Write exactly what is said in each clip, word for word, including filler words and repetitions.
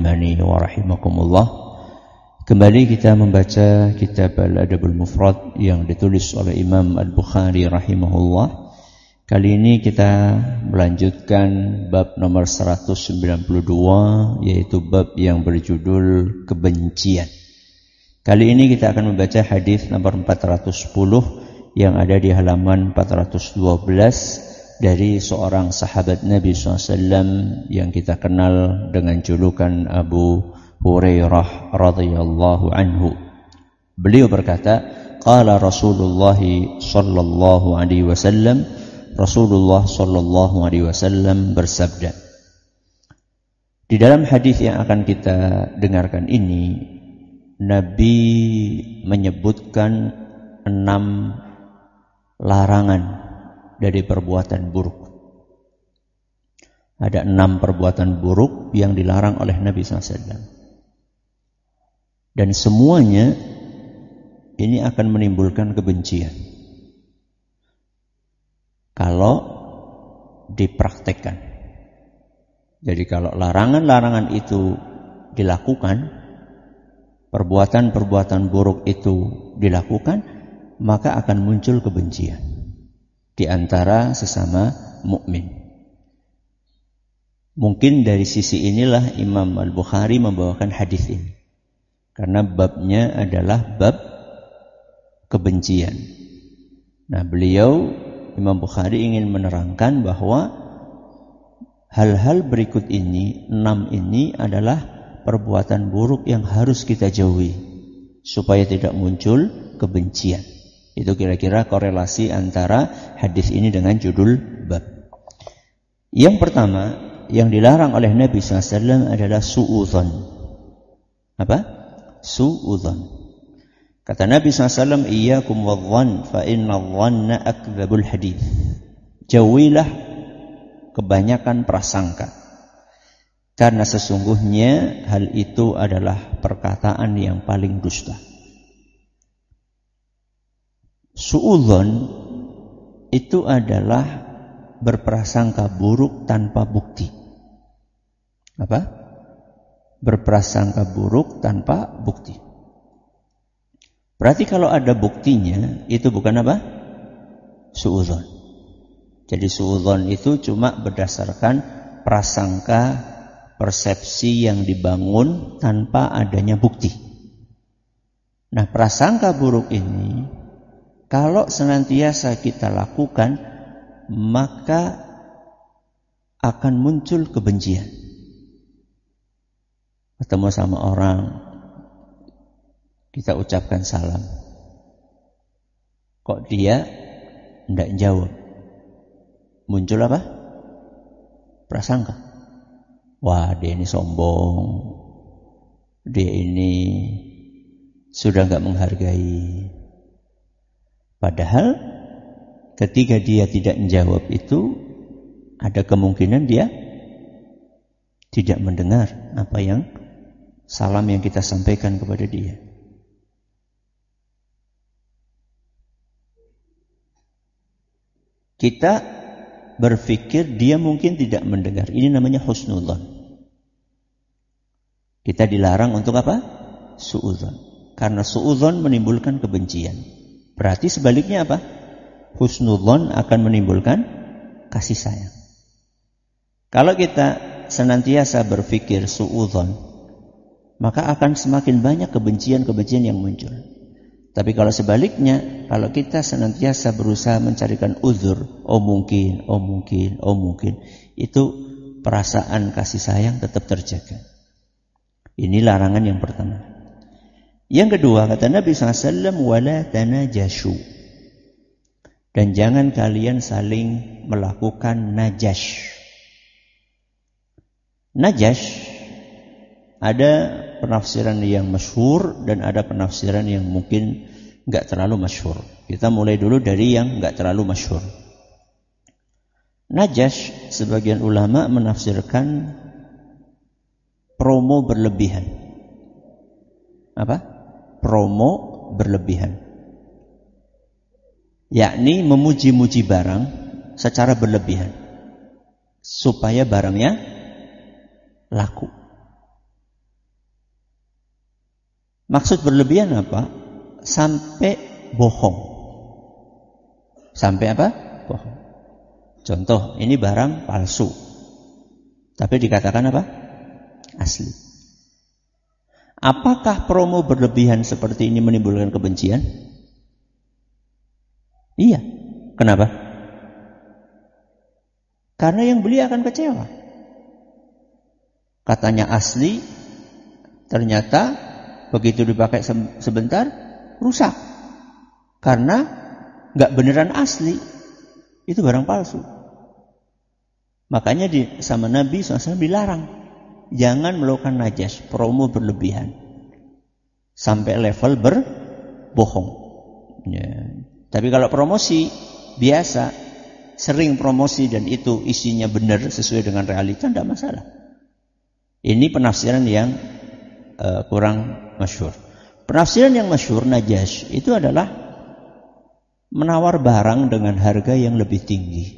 rahimani wa rahimakumullah. Kembali kita membaca kitab Al-Adabul Mufrad yang ditulis oleh Imam Al-Bukhari rahimahullah. Kali ini kita melanjutkan bab nomor seratus sembilan puluh dua, yaitu bab yang berjudul kebencian. Kali ini kita akan membaca hadis nomor empat ratus sepuluh yang ada di halaman empat ratus dua belas dari seorang sahabat Nabi shallallahu alaihi wasallam yang kita kenal dengan julukan Abu Hurairah radhiyallahu anhu. Beliau berkata, qala Rasulullah sallallahu alaihi wasallam, Rasulullah sallallahu alaihi wasallam bersabda. Di dalam hadis yang akan kita dengarkan ini, Nabi menyebutkan enam larangan dari perbuatan buruk. Ada enam perbuatan buruk yang dilarang oleh Nabi shallallahu alaihi wasallam. Dan semuanya ini akan menimbulkan kebencian kalau dipraktekkan. Jadi kalau larangan-larangan itu dilakukan, perbuatan-perbuatan buruk itu dilakukan, maka akan muncul kebencian di antara sesama mukmin. Mungkin dari sisi inilah Imam Al-Bukhari membawakan hadis ini, karena babnya adalah bab kebencian. Nah, beliau Imam Bukhari ingin menerangkan bahwa hal-hal berikut ini, enam ini adalah perbuatan buruk yang harus kita jauhi supaya tidak muncul kebencian. Itu kira-kira korelasi antara hadis ini dengan judul bab. Yang pertama yang dilarang oleh Nabi shallallahu alaihi wasallam adalah su'udzon. Apa? Su'udzon. Kata Nabi shallallahu alaihi wasallam, iyyakum wadh-dhann fa inna adh-dhanna akdzabul hadits. Jauhilah kebanyakan prasangka, karena sesungguhnya hal itu adalah perkataan yang paling dusta. Su'udzon itu adalah berprasangka buruk tanpa bukti. Apa? Berprasangka buruk tanpa bukti. Berarti kalau ada buktinya, itu bukan apa? Su'udzon. Jadi su'udzon itu cuma berdasarkan prasangka, persepsi yang dibangun tanpa adanya bukti. Nah, prasangka buruk ini kalau senantiasa kita lakukan, maka akan muncul kebencian. Ketemu sama orang, kita ucapkan salam, kok dia tidak jawab, muncul apa? Prasangka. Wah, dia ini sombong, dia ini sudah tidak menghargai. Padahal ketika dia tidak menjawab itu, ada kemungkinan dia tidak mendengar apa yang salam yang kita sampaikan kepada dia. Kita berpikir dia mungkin tidak mendengar. Ini namanya husnudzon. Kita dilarang untuk apa? Su'udzon. Karena su'udzon menimbulkan kebencian. Berarti sebaliknya apa? Husnudzon akan menimbulkan kasih sayang. Kalau kita senantiasa berpikir su'udzon, maka akan semakin banyak kebencian-kebencian yang muncul. Tapi kalau sebaliknya, kalau kita senantiasa berusaha mencarikan uzur, oh mungkin, oh mungkin, oh mungkin, itu perasaan kasih sayang tetap terjaga. Ini larangan yang pertama. Yang kedua, kata Nabi shallallahu alaihi wasallam, wala tanajashu. Dan jangan kalian saling melakukan najash. Najash ada penafsiran yang masyhur dan ada penafsiran yang mungkin enggak terlalu masyhur. Kita mulai dulu dari yang enggak terlalu masyhur. Najash, sebagian ulama menafsirkan promo berlebihan. Apa? Promo berlebihan. Yakni memuji-muji barang secara berlebihan supaya barangnya laku. Maksud berlebihan apa? Sampai bohong. Sampai apa? Bohong. Contoh, ini barang palsu, tapi dikatakan apa? Asli. Apakah promo berlebihan seperti ini menimbulkan kebencian? Iya. Kenapa? Karena yang beli akan kecewa. Katanya asli, ternyata begitu dipakai sebentar rusak. Karena nggak beneran asli, itu barang palsu. Makanya di, sama Nabi shallallahu alaihi wasallam dilarang, jangan melakukan najas, promo berlebihan sampai level berbohong. Ya. Tapi kalau promosi biasa, sering promosi dan itu isinya benar sesuai dengan realita, tidak masalah. Ini penafsiran yang uh, kurang masyhur. Penafsiran yang masyhur najas itu adalah menawar barang dengan harga yang lebih tinggi,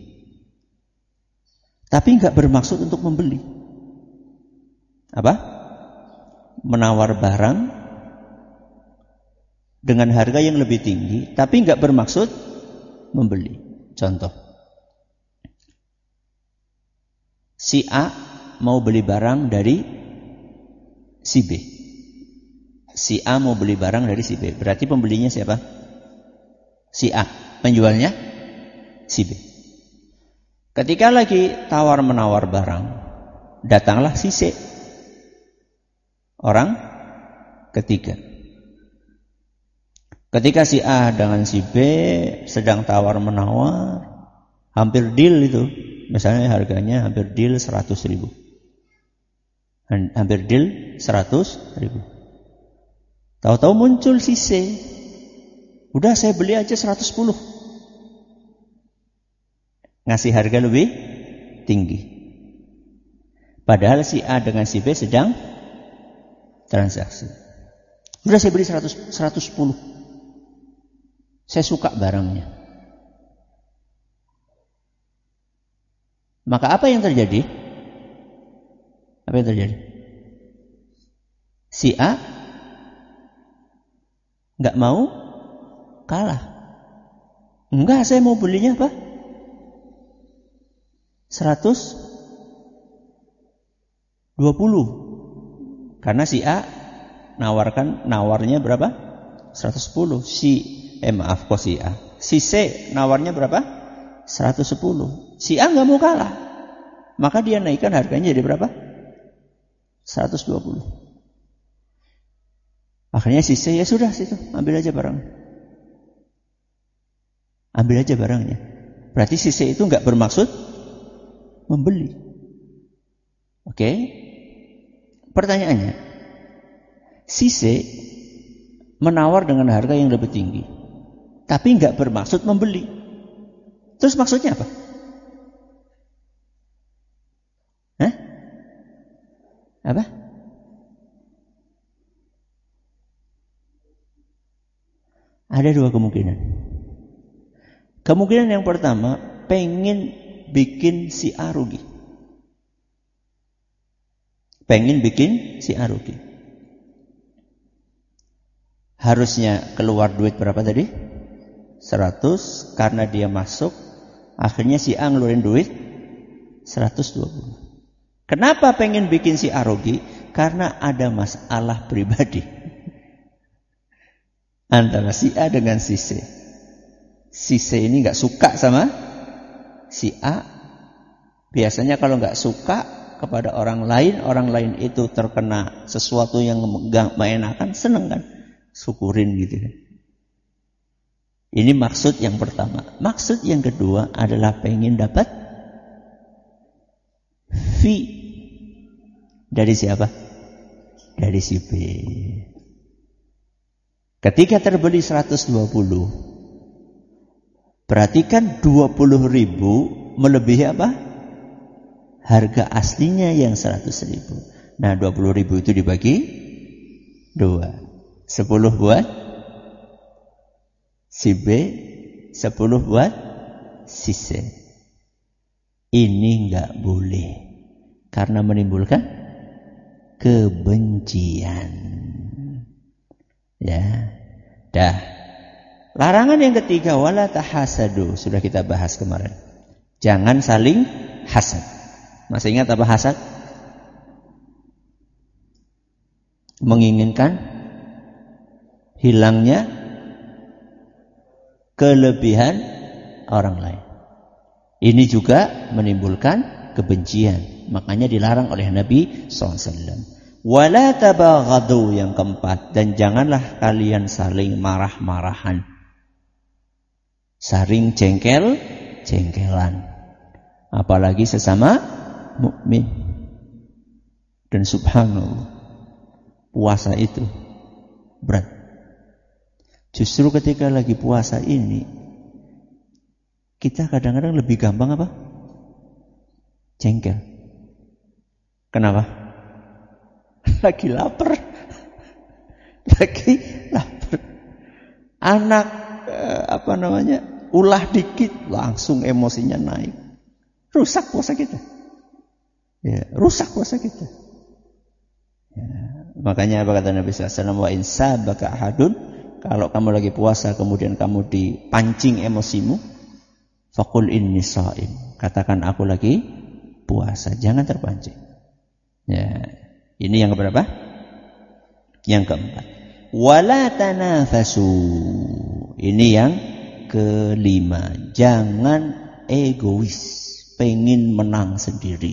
tapi nggak bermaksud untuk membeli. Apa? Menawar barang dengan harga yang lebih tinggi, tapi nggak bermaksud membeli. Contoh, si A mau beli barang dari si B. Si A mau beli barang dari si B. Berarti pembelinya siapa? Si A. Penjualnya si B. Ketika lagi tawar-menawar barang, datanglah si C, orang ketiga. Ketika si A dengan si B sedang tawar-menawar, hampir deal itu, misalnya harganya hampir deal seratus ribu. Hampir deal seratus ribu. Tahu-tahu muncul si C, udah saya beli aja seratus sepuluh. Ngasih harga lebih tinggi. Padahal si A dengan si B sedang transaksi. Udah saya beli seratus, seratus sepuluh. Saya suka barangnya. Maka apa yang terjadi? Apa yang terjadi? Si A nggak mau kalah. Enggak, saya mau belinya apa? seratus dua puluh. Karena si A nawarkan nawarnya berapa? seratus sepuluh. Si eh maaf kok si A. Si C nawarnya berapa? seratus sepuluh. Si A nggak mau kalah. Maka dia naikkan harganya jadi berapa? seratus dua puluh. Akhirnya si C, ya sudah situ, ambil aja barang. Ambil aja barangnya. Berarti si C itu nggak bermaksud membeli. Oke? Pertanyaannya, si C menawar dengan harga yang lebih tinggi, tapi nggak bermaksud membeli. Terus maksudnya apa? Hah? Apa? Ada dua kemungkinan. Kemungkinan yang pertama, pengen bikin si A rugi. Pengen bikin si A rugi. Harusnya keluar duit berapa tadi? seratus, karena dia masuk, akhirnya si A ngeluarin duit seratus dua puluh. Kenapa pengen bikin si A rugi? Karena ada masalah pribadi antara si A dengan si C. Si C ini gak suka sama si A. Biasanya kalau gak suka kepada orang lain, orang lain itu terkena sesuatu yang gak mengenakan, seneng kan? Syukurin gitu kan. Ini maksud yang pertama. Maksud yang kedua adalah pengen dapat fee dari siapa? Dari si B. Ketika terbeli seratus dua puluh, perhatikan dua puluh ribu melebihi apa? Harga aslinya yang seratus ribu. Nah, dua puluh ribu itu dibagi dua. sepuluh buat si B, sepuluh buat si C. Ini enggak boleh, karena menimbulkan kebencian. Ya. Dah. Larangan yang ketiga, wala tahasadu, sudah kita bahas kemarin. Jangan saling hasad. Masih ingat apa hasad? Menginginkan hilangnya kelebihan orang lain. Ini juga menimbulkan kebencian. Makanya dilarang oleh Nabi shallallahu alaihi wasallam. Wala tabaghadu, yang keempat, dan janganlah kalian saling marah-marahan, saling jengkel, jengkelan, apalagi sesama mukmin. Dan subhanallah, puasa itu berat. Justru ketika lagi puasa ini, kita kadang-kadang lebih gampang apa? Jengkel. Kenapa? Lagi lapar. Lagi lapar. Anak eh, apa namanya? Ulah dikit langsung emosinya naik. Rusak puasa kita. Ya, rusak puasa kita. Ya, makanya apa kata Nabi sallallahu alaihi wasallam, wa in sabaka ahadun, kalau kamu lagi puasa kemudian kamu dipancing emosimu, faqul inni shaim, katakan aku lagi puasa, jangan terpancing. Ya, ini yang keberapa? Yang keempat. Wala tanafasu. Ini yang kelima. Jangan egois, pengen menang sendiri.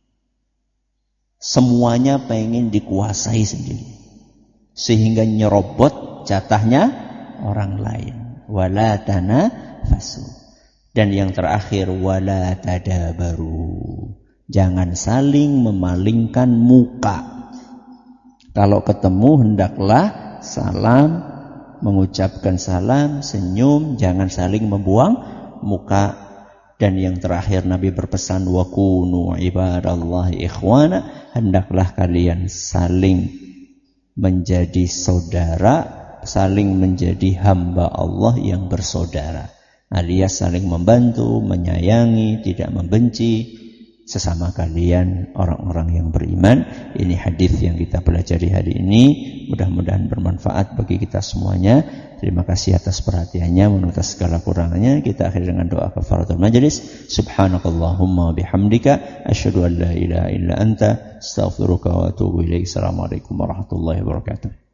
Semuanya pengen dikuasai sendiri, sehingga nyerobot jatahnya orang lain. Wala tanafasu. Dan yang terakhir, wala tadabaru. Jangan saling memalingkan muka. Kalau ketemu hendaklah salam, mengucapkan salam, senyum, jangan saling membuang muka. Dan yang terakhir Nabi berpesan, wa kunu ibadallahi ikhwana, hendaklah kalian saling menjadi saudara, saling menjadi hamba Allah yang bersaudara, alias saling membantu, menyayangi, tidak membenci sesama kalian orang-orang yang beriman. Ini hadis yang kita pelajari hari ini, mudah-mudahan bermanfaat bagi kita semuanya. Terima kasih atas perhatiannya. Menurut segala kurangannya, kita akhiri dengan doa kafaratul majelis. Subhanakallahumma bihamdika asyhadu an la ilaha illa anta astaghfiruka wa atubu ilaik. Assalamualaikum warahmatullahi wabarakatuh.